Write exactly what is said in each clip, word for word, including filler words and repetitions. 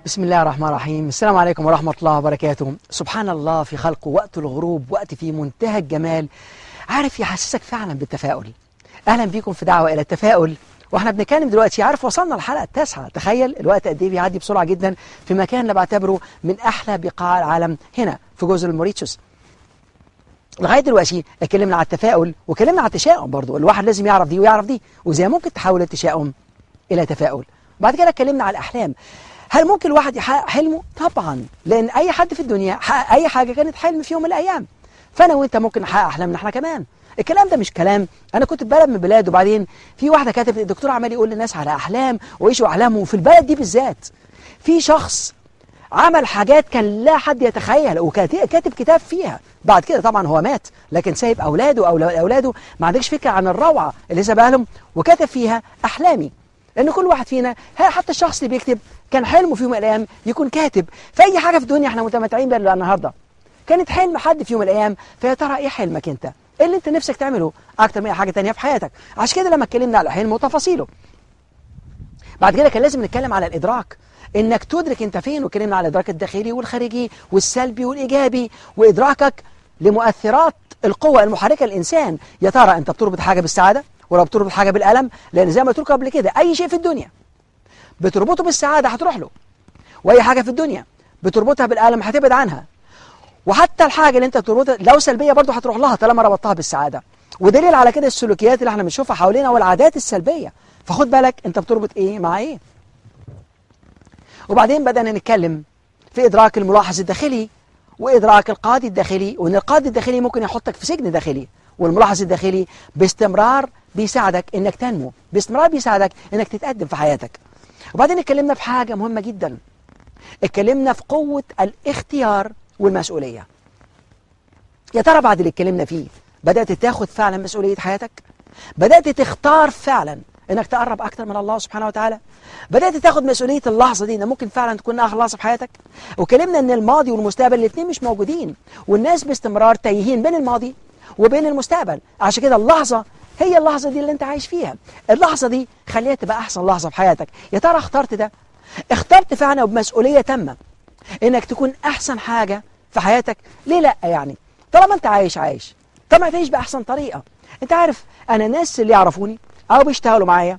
بسم الله الرحمن الرحيم. السلام عليكم ورحمة الله وبركاته. سبحان الله في خلقه، وقت الغروب وقت في منتهى الجمال، عارف يحسسك فعلا بالتفاؤل. أهلا بيكم في دعوة إلى التفاؤل، واحنا بنتكلم دلوقتي. عارف وصلنا الحلقة التاسعة، تخيل الوقت قد إيه بيعدي بسرعة جدا في مكان أنا بعتبره من أحلى بقاع العالم هنا في جزر الموريتشوس. لغاية دلوقتي اتكلمنا على التفاؤل وكلمنا على التشاؤم برضو، الواحد لازم يعرف دي ويعرف دي، وزي ممكن تحول التشاؤم إلى تفاؤل. بعد كده اتكلمنا على الأحلام. هل ممكن الواحد يحقق حلمه؟ طبعا، لأن أي حد في الدنيا حقق أي حاجة كانت حلم في يوم من الأيام. فأنا وأنت ممكن نحقق أحلامنا احنا كمان. الكلام ده مش كلام، أنا كنت في بلد من البلاد وبعدين في واحدة كاتبت، الدكتور عمال يقول للناس على أحلام ويعيشوا أحلامهم، وفي البلد دي بالذات في شخص عمل حاجات كان لا حد يتخيل، وكاتب كتاب فيها. بعد كده طبعا هو مات، لكن سايب أولاده أو أولاده ما عندكش فكرة عن الروعة اللي سابها لهم، وكتب فيها أحلامي. لأن كل واحد فينا، حتى الشخص اللي بيكتب كان حلمه في يوم من الأيام يكون كاتب. فأي حاجة في الدنيا احنا متمتعين بها النهاردة كانت حلم حد في يوم من الأيام. فيا ترى إيه حلمك أنت؟ إيه اللي أنت نفسك تعمله أكتر من أي حاجة تانية في حياتك؟ عشان كده لما اتكلمنا على الحلم وتفاصيله، بعد كده كان لازم نتكلم على الإدراك، إنك تدرك أنت فين. واتكلمنا على الإدراك الداخلي والخارجي والسلبي والإيجابي، وإدراكك لمؤثرات القوة المحركة للإنسان. يا ترى أنت بتربط حاجة بالسعادة ولا بتربط حاجة بالألم؟ لأن زي ما قلت لكم قبل كده، أي شيء في الدنيا بتربطه بالسعادة هتروح له، وأي حاجة في الدنيا بتربطها بالألم هتبعد عنها. وحتى الحاجة اللي أنت بتربطها لو سلبية برضه هتروح لها طالما ربطتها بالسعادة. ودليل على كده السلوكيات اللي احنا بنشوفها حوالينا والعادات السلبية. فخد بالك أنت بتربط إيه مع إيه. وبعدين بدأنا نتكلم في إدراك الملاحظ الداخلي وإدراك القاضي الداخلي، وإن القاضي الداخلي ممكن يحطك في سجن داخلي، والملاحظ الداخلي باستمرار بيساعدك إنك تنمو، باستمرار بيساعدك إنك تتقدم في حياتك. وبعدين اتكلمنا في حاجة مهمة جدا، اتكلمنا في قوة الاختيار والمسؤولية. يا ترى بعد اللي اتكلمنا فيه بدأت تاخد فعلا مسؤولية حياتك؟ بدأت تختار فعلا انك تقرب اكتر من الله سبحانه وتعالى؟ بدأت تاخد مسؤولية اللحظة دي، ان ممكن فعلا تكون اخر لحظة في حياتك؟ وكلمنا ان الماضي والمستقبل الاثنين مش موجودين، والناس باستمرار تايهين بين الماضي وبين المستقبل. عشان كده اللحظة هي اللحظة دي اللي انت عايش فيها، اللحظة دي خليها تبقى احسن لحظة في حياتك. يا ترى اخترت ده؟ اخترت فعلا بمسؤولية تامة انك تكون احسن حاجة في حياتك؟ ليه لا يعني؟ طالما انت عايش عايش، طبعا تعيش باحسن طريقة. انت عارف، انا الناس اللي يعرفوني او بيشتغلوا معايا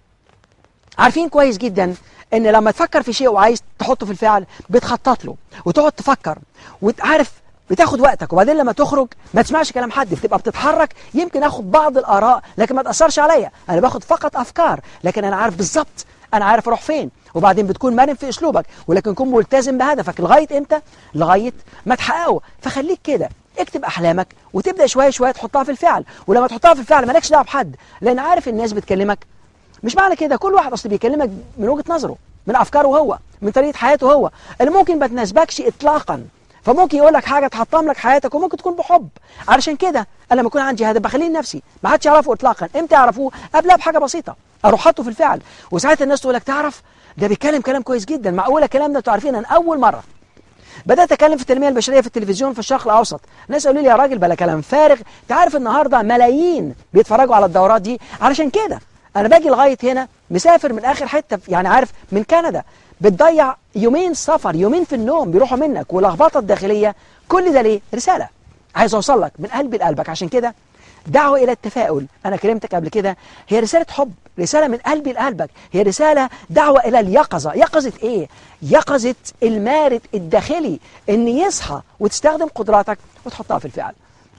عارفين كويس جدا ان لما تفكر في شيء وعايز تحطه في الفعل بتخطط له وتقعد تفكر وتعرف، بتاخد وقتك. وبعدين لما تخرج ما تسمعش كلام حد، بتبقى بتتحرك. يمكن اخد بعض الاراء لكن ما تاثرش عليا، انا باخد فقط افكار لكن انا عارف بالظبط انا عارف اروح فين. وبعدين بتكون مرن في اسلوبك، ولكن تكون ملتزم بهدفك لغايه امتى؟ لغايه ما تحققه. فخليك كده، اكتب احلامك وتبدا شويه شويه تحطها في الفعل. ولما تحطها في الفعل مالكش دعوه بحد، لان عارف الناس بتكلمك مش معنى كده. كل واحد اصل بيكلمك من وجهه نظره، من افكاره هو، من طريقه حياته هو، اللي ممكن ما تناسبكش اطلاقا. فممكن يقول لك حاجه تحطم لك حياتك، وممكن تكون بحب. علشان كده انا لما يكون عندي هدف بخليه لنفسي، ما حدش يعرفه اطلاقا. امتى يعرفوه؟ قبلها بحاجه بسيطه اروح حاطه في الفعل. وساعتها الناس تقول لك تعرف ده بيتكلم كلام كويس جدا، معقوله الكلام ده؟ انتوا عارفين انا اول مره بدات اتكلم في التنميه البشريه في التلفزيون في الشرق الاوسط، الناس قالوا لي يا راجل بلا كلام فارغ. تعرف النهارده ملايين بيتفرجوا على الدورات دي. علشان كده انا باجي لغايه هنا، مسافر من اخر حته، يعني عارف من كندا، بتضيع يومين سفر، يومين في النوم بيروحوا منك، ولخبطه الداخليه. كل ده ليه؟ رساله عايز اوصل لك من قلبي لقلبك. عشان كده دعوه الى التفاؤل، انا كلمتك قبل كده، هي رساله حب، رساله من قلبي لقلبك، هي رساله دعوه الى اليقظه. يقظه ايه؟ يقظه المارد الداخلي، ان يصحى وتستخدم قدراتك وتحطها في الفعل.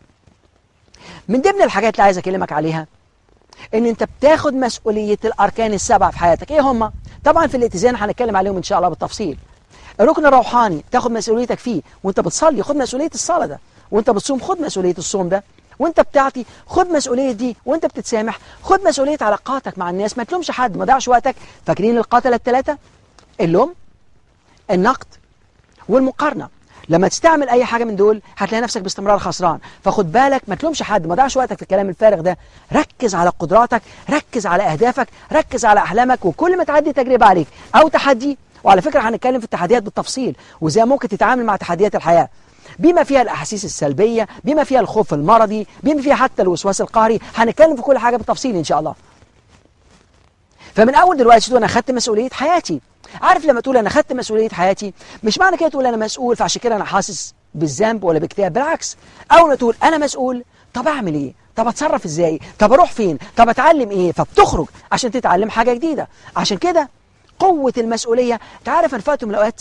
من ضمن الحاجات اللي عايز اكلمك عليها ان انت بتاخد مسؤوليه الاركان السبعه في حياتك. ايه هم؟ طبعا في الاتزان هنتكلم عليهم ان شاء الله بالتفصيل. الركن الروحاني تاخد مسؤوليتك فيه، وانت بتصلي خد مسؤوليه الصلاه ده، وانت بتصوم خد مسؤوليه الصوم ده، وانت بتعطي خد مسؤوليه دي، وانت بتتسامح خد مسؤوليه علاقاتك مع الناس. ما تلومش حد، ما تضيعش وقتك. فاكرين القاتله الثلاثه؟ اللوم، النقد، والمقارنه. لما تستعمل اي حاجه من دول هتلاقي نفسك باستمرار خسران. فخد بالك، ما تلومش حد، ما تضيعش وقتك في الكلام الفارغ ده. ركز على قدراتك، ركز على اهدافك، ركز على احلامك. وكل ما تعدي تجربه عليك او تحدي، وعلى فكره هنتكلم في التحديات بالتفصيل وازاي ممكن تتعامل مع تحديات الحياه، بما فيها الاحاسيس السلبيه، بما فيها الخوف المرضي، بما فيها حتى الوسواس القهري. هنتكلم في كل حاجه بالتفصيل ان شاء الله. فمن اول دلوقتي انا خدت مسؤوليه حياتي، عارف لما تقول أنا خدت مسؤولية حياتي، مش معنى كده تقول أنا مسؤول فعشان كده أنا حاسس بالذنب ولا باكتئاب، بالعكس. أول ما تقول أنا مسؤول، طب أعمل إيه؟ طب أتصرف إزاي؟ طب أروح فين؟ طب أتعلم إيه؟ فبتخرج عشان تتعلم حاجة جديدة. عشان كده قوة المسؤولية. تعرف أنا في وقت من الأوقات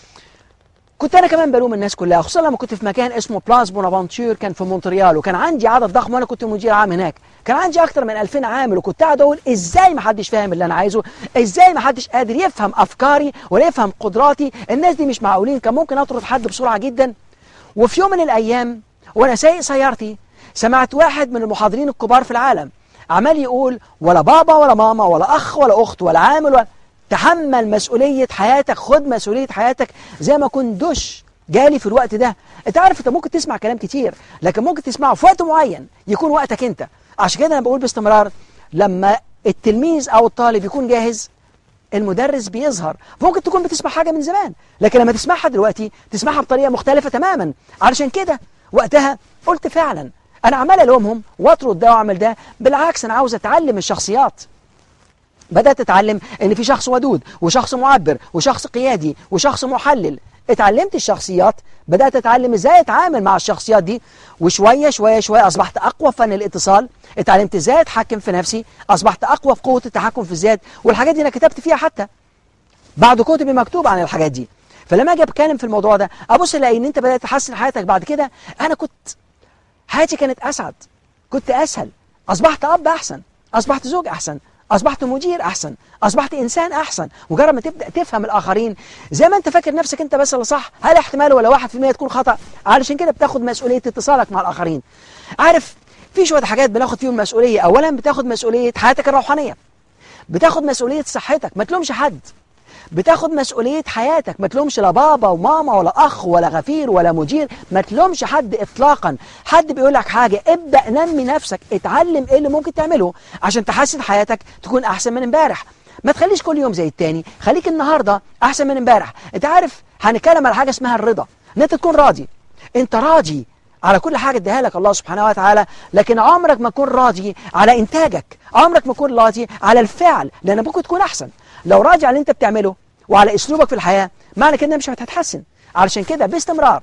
كنت أنا كمان بلوم الناس كلها، خصوصا لما كنت في مكان اسمه بلاس بونافنتور كان في مونتريال، وكان عندي عدد ضخم وأنا كنت مدير عام هناك، كان عندي أكتر من ألفين عامل، وكنت قاعد أقول إزاي ما حدش فاهم اللي أنا عايزه؟ إزاي ما حدش قادر يفهم أفكاري ولا يفهم قدراتي؟ الناس دي مش معقولين، كان ممكن أطرد حد بسرعة جدا. وفي يوم من الأيام وأنا سايق سيارتي سمعت واحد من المحاضرين الكبار في العالم عمال يقول ولا بابا ولا ماما ولا أخ ولا أخت ولا عامل ولا تحمل مسؤولية حياتك، خد مسؤولية حياتك. زي ما كنت دش جالي في الوقت ده. انت عارف انت ممكن تسمع كلام كتير لكن ممكن تسمعه في وقت معين يكون وقتك انت. عشان كده انا بقول باستمرار لما التلميذ او الطالب يكون جاهز المدرس بيظهر. ممكن تكون بتسمع حاجة من زمان لكن لما تسمعها دلوقتي تسمعها بطريقة مختلفة تماما. علشان كده وقتها قلت فعلا انا عمال الومهم واطرد ده واعمل ده، بالعكس انا عاوز اتعلم الشخصيات. بدأت أتعلم إن في شخص ودود وشخص معبر وشخص قيادي وشخص محلل. اتعلمت الشخصيات، بدأت أتعلم إزاي أتعامل مع الشخصيات دي، وشوية شوية شوية أصبحت أقوى في فن الاتصال. اتعلمت إزاي أتحكم في نفسي، أصبحت أقوى في قوة التحكم في الذات. والحاجات دي أنا كتبت فيها حتى بعض كتبي مكتوب عن الحاجات دي. فلما أجي أتكلم في الموضوع ده أبص ألاقي إن أنت بدأت تحسن حياتك بعد كده. أنا كنت حياتي كانت أسعد، كنت أسهل، أصبحت أب أحسن، أصبحت زوج أحسن، أصبحت مدير أحسن، أصبحت إنسان أحسن. مجرد ما تبدأ تفهم الآخرين زي ما أنت فاكر نفسك أنت بس اللي صح، هل احتمال ولا واحد في المية تكون خطأ؟ علشان كده بتاخد مسؤولية اتصالك مع الآخرين. عارف في شوية حاجات بناخد فيهم مسؤولية. أولا بتاخد مسؤولية حياتك الروحانية، بتاخد مسؤولية صحتك، ما تلومش حد. بتاخد مسؤولية حياتك، ما تلومش لا بابا وماما ولا أخ ولا غفير ولا مدير، ما تلومش حد إطلاقا. حد بيقول لك حاجة ابدأ نمي نفسك، اتعلم إيه اللي ممكن تعمله عشان تحسن حياتك تكون أحسن من امبارح. ما تخليش كل يوم زي التاني، خليك النهاردة أحسن من امبارح. أنت عارف هنتكلم على حاجة اسمها الرضا، إن أنت تكون راضي. أنت راضي على كل حاجة اديها لك الله سبحانه وتعالى، لكن عمرك ما تكون راضي على إنتاجك، عمرك ما تكون راضي على الفعل، لأن ممكن تكون أحسن. لو راضي على اللي أنت بتعمله وعلى أسلوبك في الحياة معنى كده مش هتتحسن. علشان كده باستمرار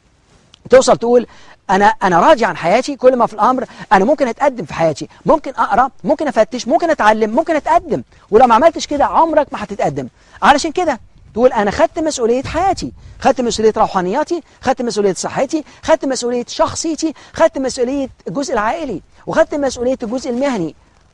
توصل تقول أنا أنا راضي عن حياتي. كل ما في الأمر أنا ممكن أتقدم في حياتي، ممكن أقرأ، ممكن أفتش، ممكن أتعلم، ممكن أتقدم. ولو ما عملتش كده عمرك ما هتتقدم. علشان كده تقول أنا خدت مسؤولية حياتي، خدت مسؤولية روحانياتي، خدت مسؤولية صحتي، خدت مسؤولية شخصيتي، خدت مسؤولية الجزء العائلي، وخدت مسؤولية الجزء المهني،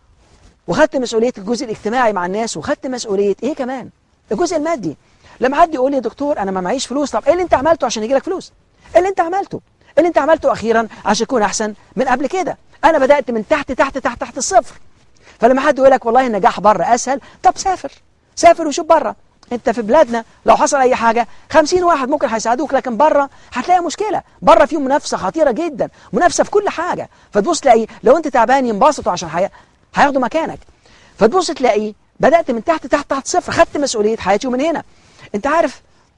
وخدت مسؤولية الجزء الاجتماعي مع الناس، وخدت مسؤولية إيه كمان؟ الجزء المادي. لما حد يقول لي يا دكتور أنا ما معيش فلوس، طب إيه اللي أنت عملته عشان يجي لك فلوس؟ إيه اللي أنت عملته؟ إيه اللي أنت عملته أخيرا عشان تكون أحسن من قبل كده؟ أنا بدأت من تحت تحت تحت تحت الصفر. فلما حد يقول لك والله النجاح بره أسهل، طب سافر، سافر وشوف بره. أنت في بلادنا لو حصل أي حاجة خمسين واحد ممكن هيساعدوك، لكن بره هتلاقي مشكلة. بره فيهم منافسة خطيرة جدا، منافسة في كل حاجة. فتبص تلاقي لو أنت تعبان ينبسطوا عشان حي... هياخدوا مكانك. فتبص تلاقي بدأت من تحت تحت تحت صفر، خدت مسؤولية حياتي. ومن هنا أنت عارف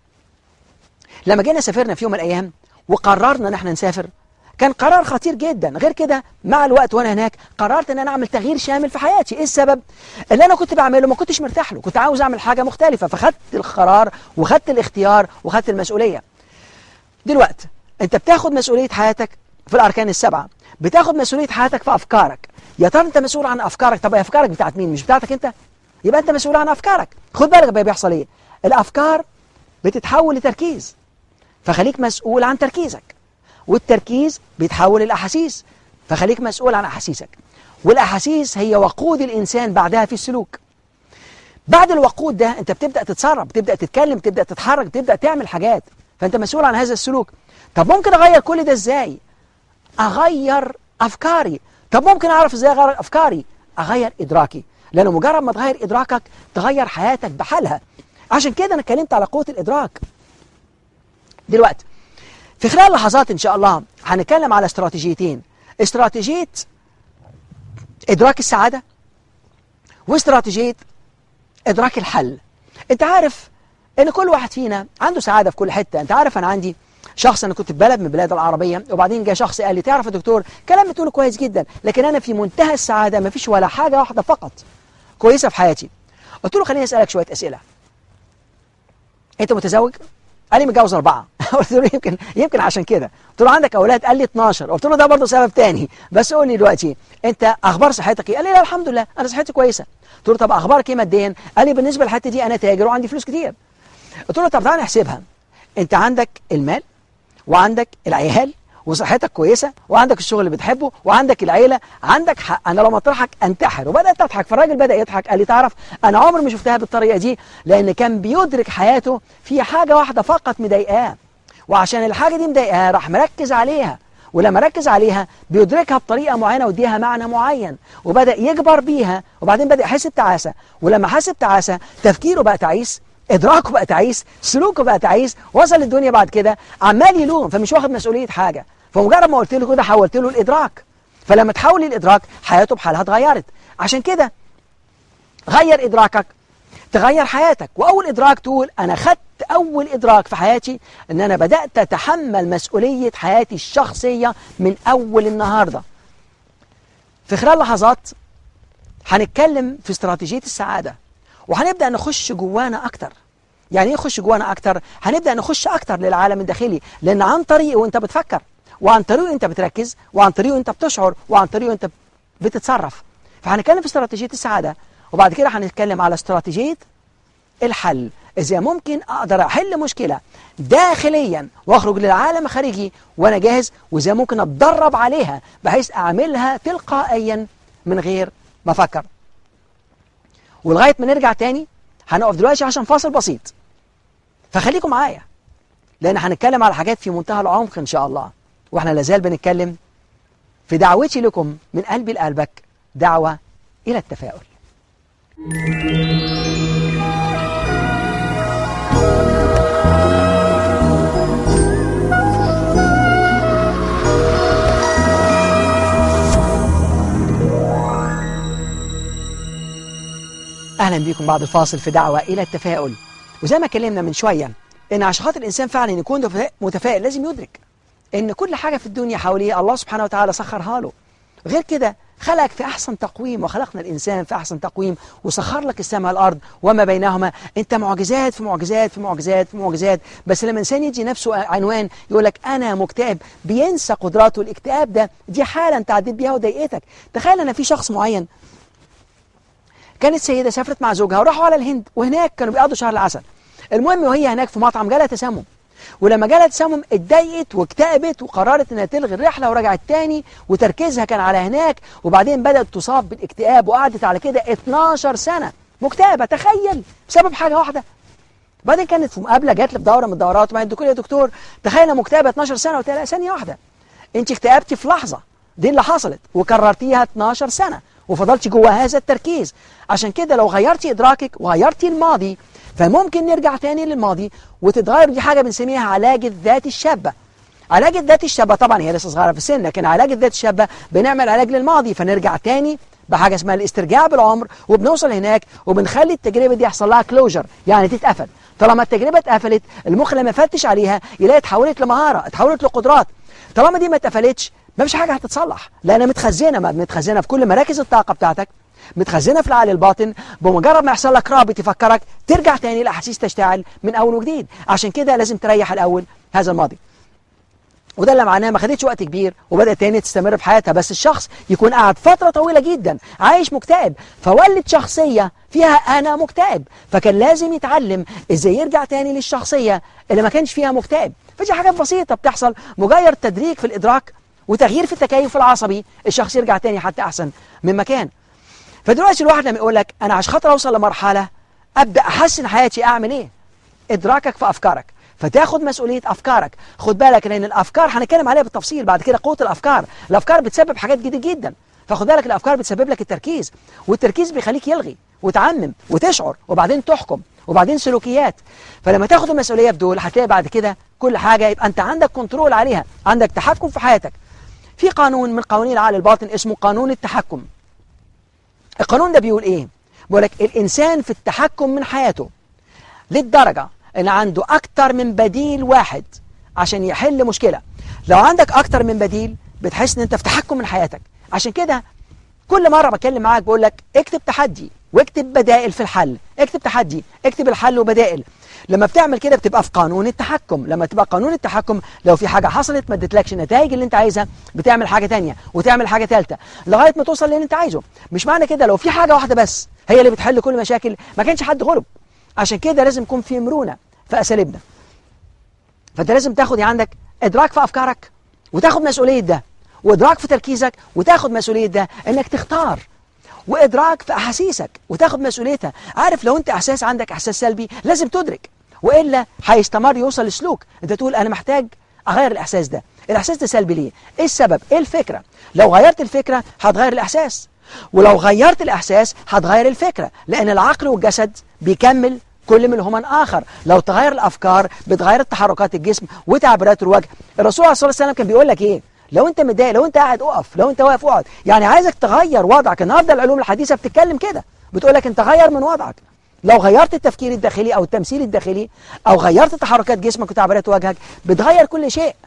لما جينا سافرنا في يوم من الأيام وقررنا ان احنا نسافر، كان قرار خطير جدا. غير كده مع الوقت وانا هناك قررت ان انا اعمل تغيير شامل في حياتي. ايه السبب؟ اللي انا كنت بعمله ما كنتش مرتاح له، كنت عاوز اعمل حاجة مختلفة. فخدت القرار وخدت الاختيار وخدت المسؤولية. دلوقتي انت بتاخد مسؤولية حياتك في الاركان السبعة، بتاخد مسؤولية حياتك في افكارك. يا ترى انت مسؤول عن افكارك؟ طب افكارك بتاعت مين؟ مش بتاعتك انت؟ يبقى انت مسؤول عن افكارك. خد بالك بقى بيحصل ايه. الافكار بتتحول لتركيز، فخليك مسؤول عن تركيزك. والتركيز بيتحول للأحاسيس، فخليك مسؤول عن أحاسيسك. والأحاسيس هي وقود الإنسان بعدها في السلوك. بعد الوقود ده أنت بتبدأ تتصرف، بتبدأ تتكلم، بتبدأ تتحرك، بتبدأ تعمل حاجات. فأنت مسؤول عن هذا السلوك. طب ممكن أغير كل ده إزاي؟ أغير أفكاري. طب ممكن أعرف إزاي أغير أفكاري؟ أغير إدراكي. لأنه مجرد ما تغير إدراكك تغير حياتك بحالها. عشان كده أنا اتكلمت على قوة الإدراك. دلوقتي في خلال لحظات إن شاء الله هنتكلم على استراتيجيتين: استراتيجية إدراك السعادة، واستراتيجية إدراك الحل. أنت عارف إن كل واحد فينا عنده سعادة في كل حتة. أنت عارف أنا عندي شخص، أنا كنت في بلد من البلاد العربية، وبعدين جاء شخص قال لي تعرف يا دكتور كلام بتقوله كويس جدا، لكن أنا في منتهى السعادة، ما فيش ولا حاجة واحدة فقط كويسة في حياتي. قلت له خليني أسألك شوية أسئلة. انت متزوج؟ قال لي متجوز اربعه. قلت له يمكن يمكن عشان كده. قلت له عندك اولاد؟ قال لي اتناشر. قلت له ده برضه سبب تاني، بس قول لي دلوقتي انت اخبار صحتك ايه؟ قال لي لا الحمد لله انا صحتي كويسه. قلت له طب اخبارك ايه ماديا؟ قال لي بالنسبه للحته دي انا تاجر وعندي فلوس كتير. قلت له طب تعالى نحسبها، انت عندك المال وعندك العيال وصحتك كويسه وعندك الشغل اللي بتحبه وعندك العيله، عندك حق. انا لو مطرحك انتحر. وبدات اضحك، فالراجل بدا يضحك. قال لي تعرف انا عمري ما شفتها بالطريقه دي، لان كان بيدرك حياته في حاجه واحده فقط مضايقاه، وعشان الحاجه دي مضايقاه راح مركز عليها، ولما ركز عليها بيدركها بطريقه معينه ويديها معنى معين، وبدا يكبر بيها، وبعدين بدا يحس بتعاسه، ولما حس بتعاسه تفكيره بقى تعيس، ادراكه بقى تعيس، سلوكه بقى تعيس، وصل للدنيا بعد كده عمال يلوم، فمش واخد مسؤوليه حاجه. فمجرد ما قلت له كده حولت له الادراك، فلما تحول الادراك حياته بحالها اتغيرت. عشان كده غير ادراكك تغير حياتك. واول ادراك تقول انا خدت اول ادراك في حياتي ان انا بدات اتحمل مسؤوليه حياتي الشخصيه من اول النهارده. في خلال لحظات هنتكلم في استراتيجيه السعاده، وهنبدا نخش جوانا اكتر. يعني ايه نخش جوانا اكتر؟ هنبدا نخش اكتر للعالم الداخلي، لان عن طريقه وانت بتفكر، وعن طريقه انت بتركز، وعن طريقه انت بتشعر، وعن طريقه انت بتتصرف. فهنتكلم في استراتيجيه السعاده، وبعد كده هنتكلم على استراتيجيه الحل. ازاي ممكن اقدر احل مشكله داخليا واخرج للعالم الخارجي وانا جاهز، وازاي ممكن اتدرب عليها بحيث اعملها تلقائيا من غير ما افكر. ولغايه ما نرجع تاني هنقف دلوقتي عشان فاصل بسيط، فخليكم معايا لان هنتكلم على حاجات في منتهى العمق ان شاء الله. واحنا لازال بنتكلم في دعوتي لكم من قلبي لقلبك، دعوه الى التفاؤل. أهلا بكم بعد الفاصل في دعوة إلى التفاؤل. وزي ما اتكلمنا من شوية إن عشان خاطر الإنسان فعلا يكون متفائل لازم يدرك إن كل حاجة في الدنيا حواليه الله سبحانه وتعالى سخرها له. غير كده خلقك في أحسن تقويم، وخلقنا الإنسان في أحسن تقويم، وسخر لك السماء والأرض وما بينهما. أنت معجزات في معجزات في معجزات في معجزات. بس لما الإنسان يجي نفسه عنوان يقول لك أنا مكتئب، بينسى قدراته. الاكتئاب ده دي حالة أنت عديت بيها وضايقتك. تخيل أن في شخص معين، كانت سيدة سافرت مع زوجها وراحوا على الهند، وهناك كانوا بيقضوا شهر العسل. المهم وهي هناك في مطعم جالها تسمم، ولما جالها تسمم اتضايقت واكتئبت وقررت انها تلغي الرحله ورجعت تاني، وتركيزها كان على هناك. وبعدين بدات تصاب بالاكتئاب وقعدت على كده اتناشر سنه مكتئبه، تخيل، بسبب حاجه واحده. بعدين كانت في مقابله جات لي في دوره من الدورات، وبعدين الدكتور يا دكتور تخيل مكتئبه اتناشر سنه. قلت لها ثانيه واحده، انت اكتئبتي في لحظه، دي اللي حصلت، وكررتيها اتناشر سنه وفضلتي جوه هذا التركيز. عشان كده لو غيرتي ادراكك وغيرتي الماضي فممكن نرجع تاني للماضي وتتغير. دي حاجه بنسميها علاج الذات الشابه. علاج الذات الشابه طبعا هي لسه صغيره في السن، لكن علاج الذات الشابه بنعمل علاج للماضي، فنرجع تاني بحاجه اسمها الاسترجاع بالعمر، وبنوصل هناك وبنخلي التجربه دي يحصل لها كلوجر، يعني تتقفل. طالما التجربه اتقفلت المخ لما يفتش عليها يلاقي اتحولت لمهاره، اتحولت لقدرات. طالما دي ما اتقفلتش ما فيش حاجه هتتصلح، لانها متخزنه، ما متخزنه في كل مراكز الطاقه بتاعتك، متخزنه في العقل الباطن. بمجرد ما يحصل لك رابط يفكرك ترجع تاني الاحاسيس تشتعل من اول وجديد. عشان كده لازم تريح الاول هذا الماضي، وده اللي معناه ما خدتش وقت كبير وبدات تاني تستمر في حياتها. بس الشخص يكون قاعد فتره طويله جدا عايش مكتئب، فولد شخصيه فيها انا مكتئب، فكان لازم يتعلم ازاي يرجع تاني للشخصيه اللي ما كانش فيها مكتئب. فدي حاجات بسيطه بتحصل، مجرد تدريج في الادراك وتغيير في التكيف العصبي، الشخص يرجع تاني حتى احسن من مكان. فدلوقتي الواحد لما يقول لك انا عشان خاطر اوصل لمرحله ابدا احسن حياتي اعمل ايه؟ ادراكك في افكارك، فتاخد مسؤوليه افكارك. خد بالك لان الافكار هنتكلم عليها بالتفصيل بعد كده. قوه الافكار، الافكار بتسبب حاجات جديده جدا، فخد بالك الافكار بتسبب لك التركيز، والتركيز بيخليك يلغي وتعمم وتشعر وبعدين تحكم وبعدين سلوكيات. فلما تاخد المسؤوليه في دول هتلاقي بعد كده كل حاجه يبقى انت عندك كنترول عليها، عندك تحكم في حياتك. في قانون من قوانين العقل الباطن اسمه قانون التحكم. القانون ده بيقول ايه؟ بيقول لك الانسان في التحكم من حياته للدرجه ان عنده اكتر من بديل واحد عشان يحل مشكله. لو عندك اكتر من بديل بتحس ان انت في تحكم من حياتك. عشان كده كل مره بتكلم معاك بقول لك اكتب تحدي واكتب بدائل في الحل، اكتب تحدي، اكتب الحل وبدائل. لما بتعمل كده بتبقى في قانون التحكم. لما تبقى قانون التحكم، لو في حاجة حصلت ما ادتلكش النتائج اللي انت عايزها، بتعمل حاجة تانية وتعمل حاجة ثالثه لغاية ما توصل للي انت عايزه. مش معنى كده لو في حاجة واحدة بس هي اللي بتحل كل مشاكل ما كانش حد غلب. عشان كده لازم يكون في مرونة في أساليبنا. فانت لازم تاخد عندك ادراك في افكارك وتاخد مسؤولية ده، وادراك في تركيزك وتاخد مسؤولية ده انك تختار، وادراك في احاسيسك وتاخد مسؤوليتها. عارف لو انت احساس عندك احساس سلبي لازم تدرك، والا هيستمر يوصل لسلوك انت تقول انا محتاج اغير الاحساس ده. الاحساس ده سلبي ليه؟ ايه السبب؟ ايه الفكرة؟ لو غيرت الفكرة هتغير الاحساس، ولو غيرت الاحساس هتغير الفكرة، لان العقل والجسد بيكمل كل منهما آخر. لو تغير الأفكار بتغير تحركات الجسم وتعبيرات الوجه. الرسول عليه الصلاة والسلام كان بيقول لك إيه؟ لو أنت متضايق، لو أنت قاعد أقف، لو أنت واقف اقعد. يعني عايزك تغير وضعك. النهارده العلوم الحديثة بتتكلم كده، بتقول لك أنت غير من وضعك. لو غيرت التفكير الداخلي أو التمثيل الداخلي أو غيرت تحركات جسمك وتعبيرات وجهك بتغير كل شيء.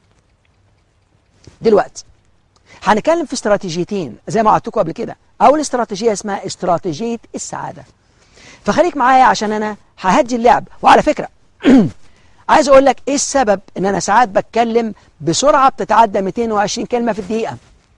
دلوقتي هنتكلم في استراتيجيتين زي ما قلت لكم قبل كده. أول استراتيجية اسمها استراتيجية السعادة. فخليك معايا عشان انا ههدي اللعب. وعلى فكرة عايز اقول لك ايه السبب ان انا ساعات بتكلم بسرعة بتتعدى مئتين وعشرين كلمة في الدقيقة،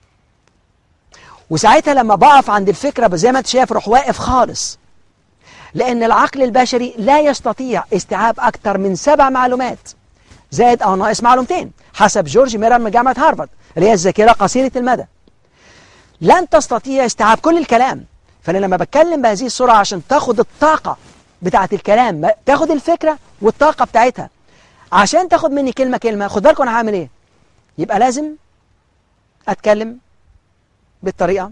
وساعتها لما بقف عند الفكرة زي ما انت شايف روح واقف خالص، لان العقل البشري لا يستطيع استيعاب اكتر من سبع معلومات زائد او ناقص معلومتين حسب جورج ميرر من جامعة هارفارد اللي هي الذاكرة قصيرة المدى. لن تستطيع استيعاب كل الكلام. فأنا لما بتكلم بهذه السرعة عشان تاخد الطاقة بتاعت الكلام، تاخد الفكرة والطاقة بتاعتها. عشان تاخد مني كلمة كلمة، خد بالكم أنا هعمل إيه؟ يبقى لازم أتكلم بالطريقة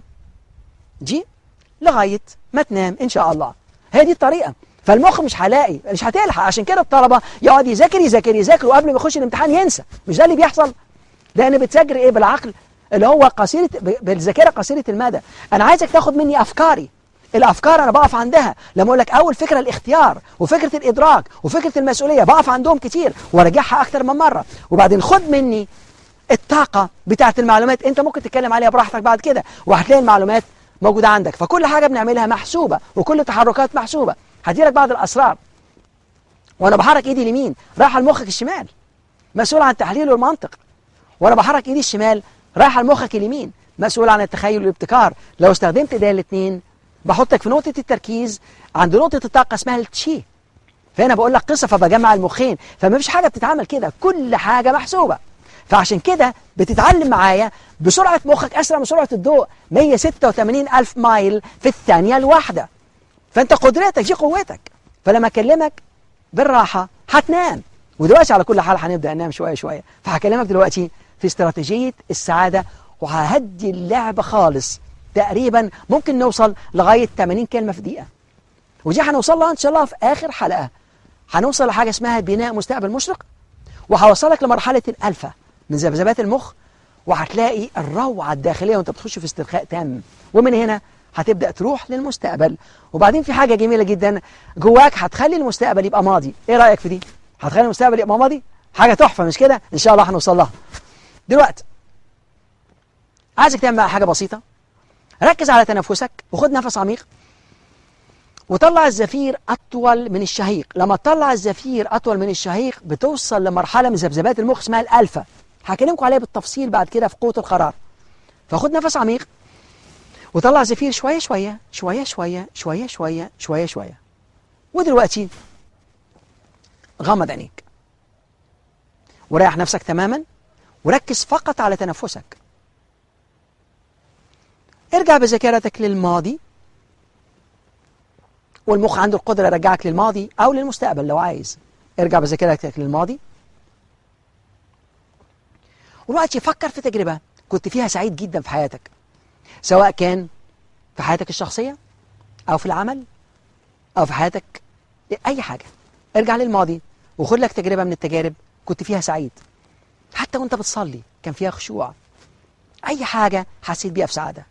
دي لغاية ما تنام إن شاء الله. هي دي الطريقة. فالمخ مش هلاقي، مش هتلحق. عشان كده الطلبة يقعد يذاكر يذاكر يذاكر وقبل ما يخش الامتحان ينسى. مش ده اللي بيحصل؟ لأن بتذاكر إيه؟ بالعقل اللي هو قصيرة، بالذاكرة قصيرة المدى. أنا عايزك تاخد مني أفكاري. الأفكار أنا بقف عندها. لما أقول لك أول فكرة الاختيار وفكرة الإدراك وفكرة المسؤولية بقف عندهم كتير وراجعها أكتر من مرة. وبعدين خد مني الطاقة بتاعت المعلومات. أنت ممكن تتكلم عليها براحتك بعد كده وهتلاقي المعلومات موجودة عندك. فكل حاجة بنعملها محسوبة وكل تحركات محسوبة. هديلك بعض الأسرار. وأنا بحرك إيدي اليمين رايحة لمخك الشمال مسؤول عن التحليل والمنطق، وأنا بحرك إيدي الشمال رايحة لمخك اليمين مسؤول عن التخيل والابتكار. لو استخدمت ده الاثنين بحطك في نقطة التركيز عند نقطة الطاقة اسمها التشي. فهنا بقول لك قصة فبجمع المخين. فما فيش حاجة بتتعمل كده، كل حاجة محسوبة. فعشان كده بتتعلم معايا بسرعة مخك أسرع من سرعة الضوء مئة وستة وثمانين ألف مايل في الثانية الواحدة. فأنت قدرتك دي قوتك. فلما أكلمك بالراحة هتنام. ودلوقتي على كل حال هنبدأ ننام شوية شوية. فهكلمك دلوقتي في استراتيجية السعادة وههدي اللعبة خالص. تقريبا ممكن نوصل لغاية ثمانين كلمة في دقيقة، ودي هنوصل لها إن شاء الله في آخر حلقة. هنوصل لحاجة اسمها بناء مستقبل مشرق، وهوصلك لمرحلة الألفا من ذبذبات المخ، وهتلاقي الروعة الداخلية وانت بتخش في استرخاء تام. ومن هنا هتبدأ تروح للمستقبل. وبعدين في حاجة جميلة جدا جواك هتخلي المستقبل يبقى ماضي. ايه رأيك في دي؟ هتخلي المستقبل يبقى ماضي؟ حاجة تحفة مش كده؟ إن شاء الله هنوصل لها. دلوقتي عايزك تعمل بقى حاجة بسيطة. ركز على تنفسك وخد نفس عميق وطلع الزفير أطول من الشهيق. لما تطلع الزفير أطول من الشهيق بتوصل لمرحلة من ذبذبات المخ اسمها الألفا. هكلمكم عليها بالتفصيل بعد كده في قوة القرار. فخد نفس عميق وطلع زفير شوية شوية شوية شوية شوية شوية شوية شوية. ودلوقتي غمض عينيك وريح نفسك تماما وركز فقط على تنفسك. ارجع بذاكرتك للماضي، والمخ عنده القدرة يرجعك للماضي أو للمستقبل لو عايز. ارجع بذاكرتك للماضي ودلوقتي فكر في تجربة كنت فيها سعيد جدا في حياتك، سواء كان في حياتك الشخصية أو في العمل أو في حياتك أي حاجة. ارجع للماضي وخد لك تجربة من التجارب كنت فيها سعيد، حتى وانت بتصلي كان فيها خشوع. أي حاجة حسيت بيها بسعادة.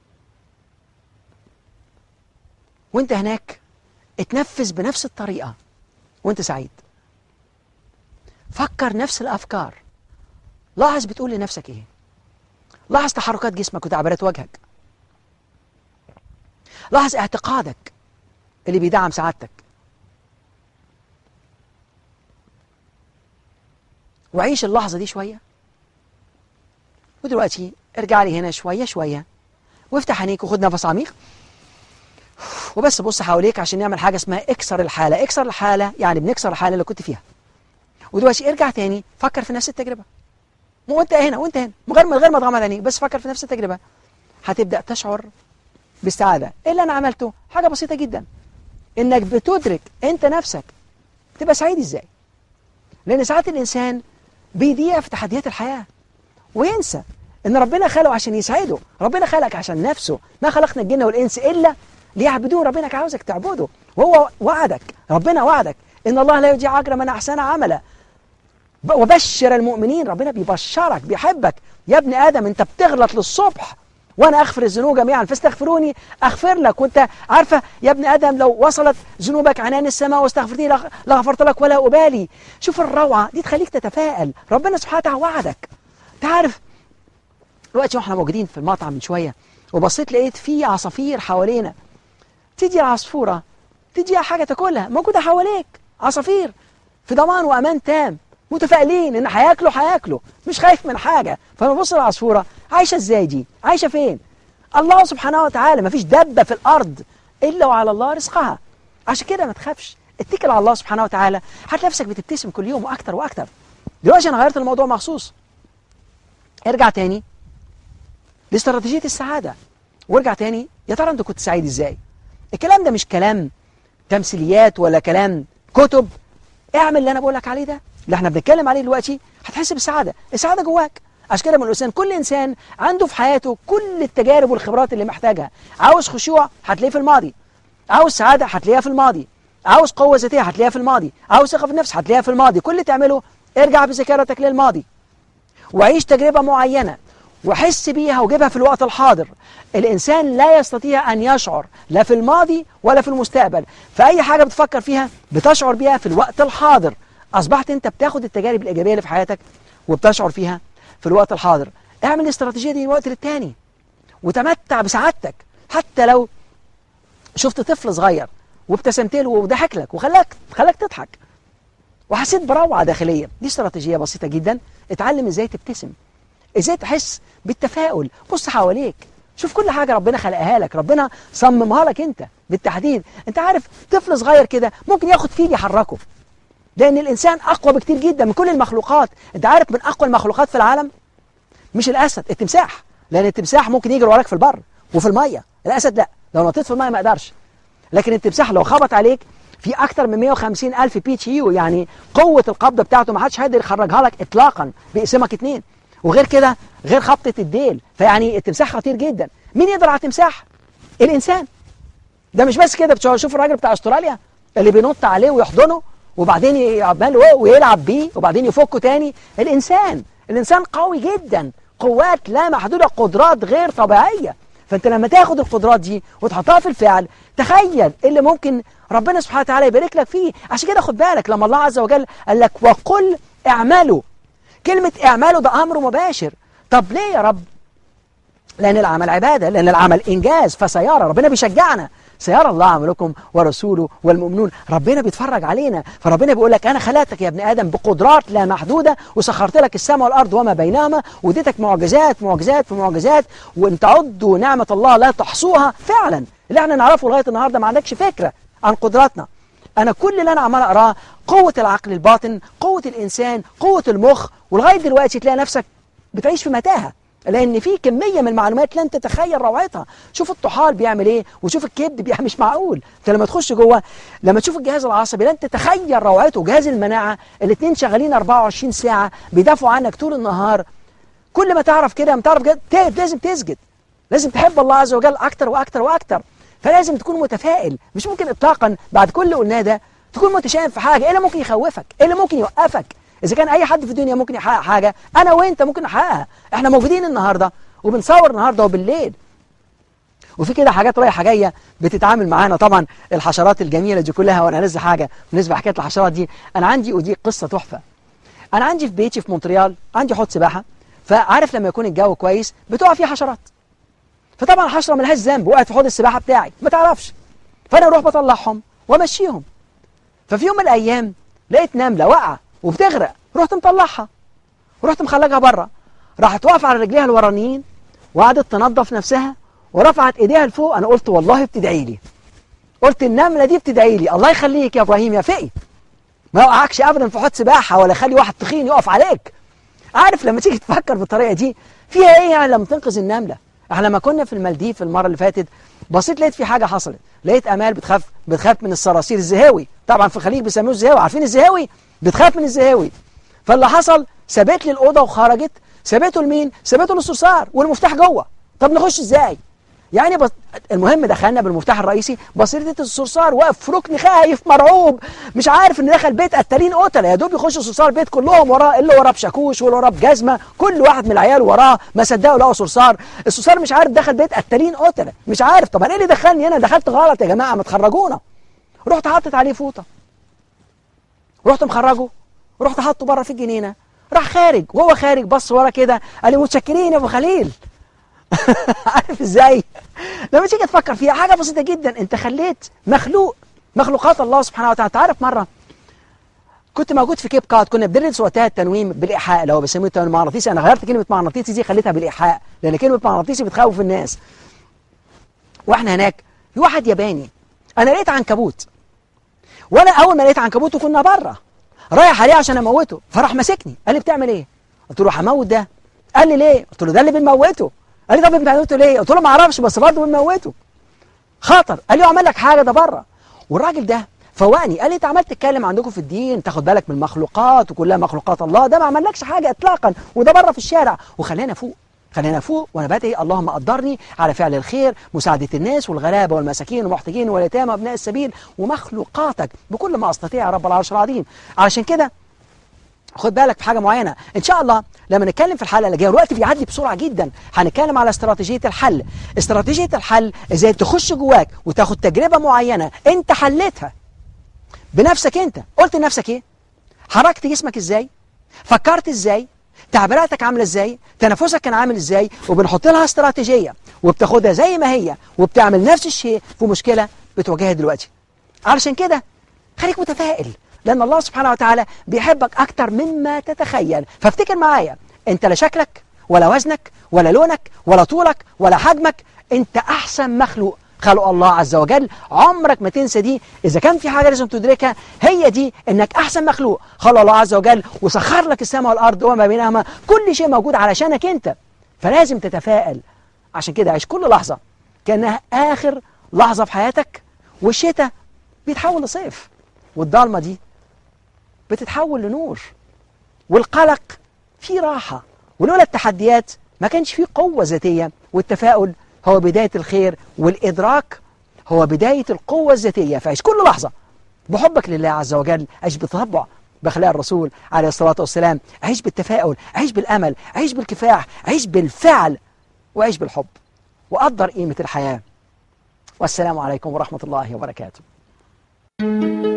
وانت هناك اتنفس بنفس الطريقة وانت سعيد. فكر نفس الأفكار. لاحظ بتقول لنفسك ايه. لاحظ تحركات جسمك وتعبيرات وجهك. لاحظ اعتقادك اللي بيدعم سعادتك. وعيش اللحظة دي شوية. ودلوقتي ارجع لي هنا شوية شوية، وافتح عينيك وخد نفس عميق، وبس بص حواليك عشان نعمل حاجة اسمها اكسر الحالة. اكسر الحالة يعني بنكسر الحالة اللي كنت فيها. ودلوقتي ارجع تاني فكر في نفس التجربة، وانت هنا وانت هنا من غير من غير ما تغمض عينيك، بس فكر في نفس التجربة. هتبدأ تشعر بالسعادة. ايه اللي انا عملته؟ حاجة بسيطة جدا، انك بتدرك انت نفسك تبقى سعيد ازاي. لان ساعات الانسان بيضيع في تحديات الحياة وينسى ان ربنا خلقه عشان يسعده. ربنا خلقك عشان نفسه، ما خلقنا الجن والانس الا ليعبدون. ربنا عاوزك تعبده، وهو وعدك، ربنا وعدك ان الله لا يضيع اجر من احسن عملا. وبشر المؤمنين، ربنا بيبشرك، بيحبك. يا ابن ادم انت بتغلط للصبح وانا اغفر الذنوب جميعا فاستغفروني اغفر لك. وانت عارفه يا ابن ادم لو وصلت ذنوبك عنان السماء واستغفرتني لغفرت لك ولا ابالي. شوف الروعه دي تخليك تتفائل. ربنا سبحانه وتعالى وعدك. تعرف دلوقتي واحنا موجودين في المطعم من شويه وبصيت لقيت في عصافير حوالينا. تيجي العصفوره تيجي حاجه تاكلها موجوده حواليك، عصافير في ضمان وامان تام، متفائلين ان هياكلوا هياكلوا، مش خايف من حاجه. فانا ببص للعصفوره عايشه ازاي دي؟ عايشه فين؟ الله سبحانه وتعالى. ما فيش دبه في الارض الا وعلى الله رزقها. عشان كده ما تخافش، اتكل على الله سبحانه وتعالى، هتلاقي نفسك بتبتسم كل يوم واكتر واكتر. دلوقتي انا غيرت الموضوع مخصوص. ارجع تاني لاستراتيجيه السعاده، وارجع تاني يا ترى انت كنت سعيد ازاي؟ الكلام ده مش كلام تمثيليات ولا كلام كتب. اعمل اللي انا بقول لك عليه ده، اللي احنا بنتكلم عليه دلوقتي، هتحس بالسعاده. السعاده جواك. عشان كده من الانسان، كل انسان عنده في حياته كل التجارب والخبرات اللي محتاجها. عاوز خشوع هتلاقيه في الماضي، عاوز سعاده هتلاقيها في الماضي، عاوز قوه ذاتيه هتلاقيها في الماضي، عاوز ثقه في النفس هتلاقيها في الماضي. كل اللي تعمله ارجع بذاكرتك للماضي وعيش تجربه معينه وحس بيها وجيبها في الوقت الحاضر. الإنسان لا يستطيع أن يشعر لا في الماضي ولا في المستقبل. فأي حاجة بتفكر فيها بتشعر بيها في الوقت الحاضر. أصبحت أنت بتاخد التجارب الإيجابية اللي في حياتك وبتشعر فيها في الوقت الحاضر. اعمل الاستراتيجية دي من وقت للتاني وتمتع بسعادتك. حتى لو شفت طفل صغير وابتسمت له وضحك لك وخلاك خلاك تضحك وحسيت بروعة داخلية، دي استراتيجية بسيطة جدا. اتعلم ازاي تبتسم، ازاي تحس بالتفاؤل. بص حواليك، شوف كل حاجة ربنا خلقها لك، ربنا صممها لك انت بالتحديد. انت عارف طفل صغير كده ممكن ياخد فيل يحركه، لان الانسان اقوى بكتير جدا من كل المخلوقات. انت عارف من اقوى المخلوقات في العالم مش الاسد، التمساح. لان التمساح ممكن يجري وراك في البر وفي المية، الاسد لا، لو نطيت في المية ما يقدرش. لكن التمساح لو خبط عليك في اكتر من مية وخمسين الف بي تي يو، يعني قوة القبضة بتاعته ما حدش هيقدر يخرجها لك اطلاقا، بيقسمك اتنين. وغير كده غير خبطة الديل، فيعني التمساح خطير جدا. مين يقدر على التمساح؟ الإنسان. ده مش بس كده، شوف الراجل بتاع استراليا اللي بينط عليه ويحضنه وبعدين يعمل ويلعب بيه وبعدين يفكه تاني. الإنسان الإنسان قوي جدا، قوات لا محدودة، قدرات غير طبيعية. فأنت لما تاخد القدرات دي وتحطها في الفعل، تخيل اللي ممكن ربنا سبحانه وتعالى يبارك لك فيه. عشان كده خد بالك لما الله عز وجل قال لك وقل اعملوا، كلمة اعملوا ده أمر مباشر. طب ليه يا رب؟ لأن العمل عبادة، لأن العمل إنجاز، فسيرى ربنا بيشجعنا، سيرى الله عملكم ورسوله والمؤمنون. ربنا بيتفرج علينا، فربنا بيقول لك أنا خلقتك يا ابن آدم بقدرات لا محدودة، وسخرت لك السماء والأرض وما بينهما، واديتك معجزات معجزات في معجزات، وإن تعدوا نعمة الله لا تحصوها. فعلا اللي احنا نعرفه لغاية النهاردة ما عندكش فكرة عن قدراتنا. أنا كل اللي أنا عمال أقراه قوة العقل الباطن، قوة الإنسان، قوة المخ، ولغاية دلوقتي تلاقي نفسك بتعيش في متاهة، لأن في كمية من المعلومات لن تتخيل روعتها. شوف الطحال بيعمل إيه، وشوف الكبد بيعمل، مش معقول. أنت لما تخش جوه، لما تشوف الجهاز العصبي لن تتخيل روعته. جهاز المناعة، الاثنين شغالين أربعة وعشرين ساعة بيدافعوا عنك طول النهار. كل ما تعرف كده، ما تعرف كده لازم تسجد، لازم تحب الله عز وجل أكتر وأكتر وأكتر. فلازم تكون متفائل. مش ممكن إطلاقا بعد كل اللي قلناه ده تكون متشائم في حاجة. إيه اللي ممكن يخوفك؟ إيه اللي ممكن يوقفك؟ إذا كان أي حد في الدنيا ممكن يحقق حاجة، أنا وإنت ممكن نحققها. إحنا موجودين النهاردة وبنصور النهاردة وبالليل، وفي كده حاجات رايحة جاية بتتعامل معانا. طبعا الحشرات الجميلة دي كلها، وأنا أنزل حاجة بالنسبة لحكاية الحشرات دي. أنا عندي، ودي قصة تحفة، أنا عندي في بيتي في مونتريال عندي حوض سباحة. فعارف لما يكون الجو كويس بتقع فيه حشرات، فطبعا الحشرة ملهاش ذنب، وقعت في حوض السباحة بتاعي ما تعرفش، فأنا أروح بطلعهم وأمشيهم. ففي يوم من الأيام لقيت نملة واقعة وبتغرق، رحت مطلعها ورحت مخرجها بره. راحت واقفة على رجليها الورانيين وقعدت تنظف نفسها ورفعت ايديها لفوق. انا قلت والله بتدعي لي، قلت النملة دي بتدعي لي، الله يخليك يا ابراهيم يا فقي، ما يوقعكش ابدا في حوض سباحة ولا يخلي واحد تخين يقف عليك. عارف لما تيجي تفكر بالطريقة دي فيها ايه يعني لما تنقذ النملة؟ احنا لما كنا في المالديف المرة اللي فاتت بصيت لقيت في حاجة حصلت، لقيت امال بتخاف بتخاف من الصراصير الزهاوي، طبعا في الخليج بيسموه الزهاوي، عارفين الزهاوي؟ بتخاف من الزهاوي. فاللي حصل سابت لي الأوضة وخرجت، سابته لمين؟ سابته للصرصار والمفتاح جوه. طب نخش ازاي؟ يعني بس المهم دخلنا بالمفتاح الرئيسي، بصيرة الصرصار واقف في ركن خايف مرعوب مش عارف ان دخل بيت قتالين قتله، يا دوب يخش الصرصار البيت كلهم وراه، اللي وراه بشاكوش واللي وراه بجزمه، كل واحد من العيال وراه، ما صدقوا لقوا صرصار. الصرصار مش عارف دخل بيت قتالين قتله، مش عارف. طب انا ايه اللي دخلني هنا؟ دخلت غلط يا جماعه، ما تخرجونا. رحت حطت عليه فوطه، رحت مخرجه، رحت حاطه بره في الجنينه، راح خارج، وهو خارج بص ورا كده قال لي متشكرين يا ابو خليل. عارف ازاي؟ لما تيجي تفكر فيها حاجه بسيطه جدا، انت خليت مخلوق مخلوقات الله سبحانه وتعالى. تعرف مره كنت موجود في كيب كات، كنا بندرس وقتها التنويم بالايحاء اللي هو بيسموه التنويم المغناطيسي. انا غيرت كلمه مغناطيسي دي خليتها بالايحاء، لان كلمه مغناطيسي بتخوف الناس. واحنا هناك في واحد ياباني، انا لقيت عنكبوت، وانا اول ما لقيت عنكبوت وكنا بره رايح عليه عشان اموته، فراح ماسكني قال لي بتعمل ايه؟ قلت له هموت ده. قال لي ليه؟ قلت له ده اللي بنموته. قال لي طب بنموته ليه؟ قلت له ما اعرفش بس برضه بنموته، خطر. قال لي عمل لك حاجه ده بره. والراجل ده فوقني قال لي انت عمال تتكلم عندكم في الدين تاخد بالك من المخلوقات وكلها مخلوقات الله، ده ما عملكش حاجه اطلاقا، وده بره في الشارع. وخلينا فوق، خلينا فوق وانا بدعي اللهم قدرني على فعل الخير، مساعده الناس والغلابه والمساكين والمحتاجين واليتامى وابناء السبيل ومخلوقاتك بكل ما استطيع يا رب العرش العظيم. علشان كده خد بالك في حاجه معينه ان شاء الله لما نتكلم في الحلقه اللي جايه، الوقت بيعدي بسرعه جدا، هنتكلم على استراتيجيه الحل. استراتيجيه الحل ازاي تخش جواك وتاخد تجربه معينه انت حلتها بنفسك. انت قلت لنفسك ايه؟ حركت جسمك ازاي؟ فكرت ازاي؟ تعبيراتك عامله ازاي؟ تنفسك كان عامل ازاي؟ وبنحط لها استراتيجيه وبتاخدها زي ما هي وبتعمل نفس الشيء في مشكله بتواجهها دلوقتي. علشان كده خليك متفائل، لان الله سبحانه وتعالى بيحبك اكتر مما تتخيل. فافتكر معايا، انت لا شكلك ولا وزنك ولا لونك ولا طولك ولا حجمك، انت احسن مخلوق خلق الله عز وجل. عمرك ما تنسى دي. اذا كان في حاجه لازم تدركها هي دي، انك احسن مخلوق خلق الله عز وجل، وسخر لك السماء والارض وما بينهما، كل شيء موجود علشانك انت. فلازم تتفائل. عشان كده عيش كل لحظه كانها اخر لحظه في حياتك، والشتاء بيتحول لصيف، والضلمه دي بتتحول لنور، والقلق فيه راحه، ولولا التحديات ما كانش فيه قوه ذاتيه. والتفاؤل هو بداية الخير، والإدراك هو بداية القوة الذاتية. فعيش كل لحظة بحبك لله عز وجل، عيش بتطبع بأخلاق الرسول عليه الصلاة والسلام، عيش بالتفاؤل، عيش بالأمل، عيش بالكفاح، عيش بالفعل، وعيش بالحب، وقدر قيمة الحياة. والسلام عليكم ورحمة الله وبركاته.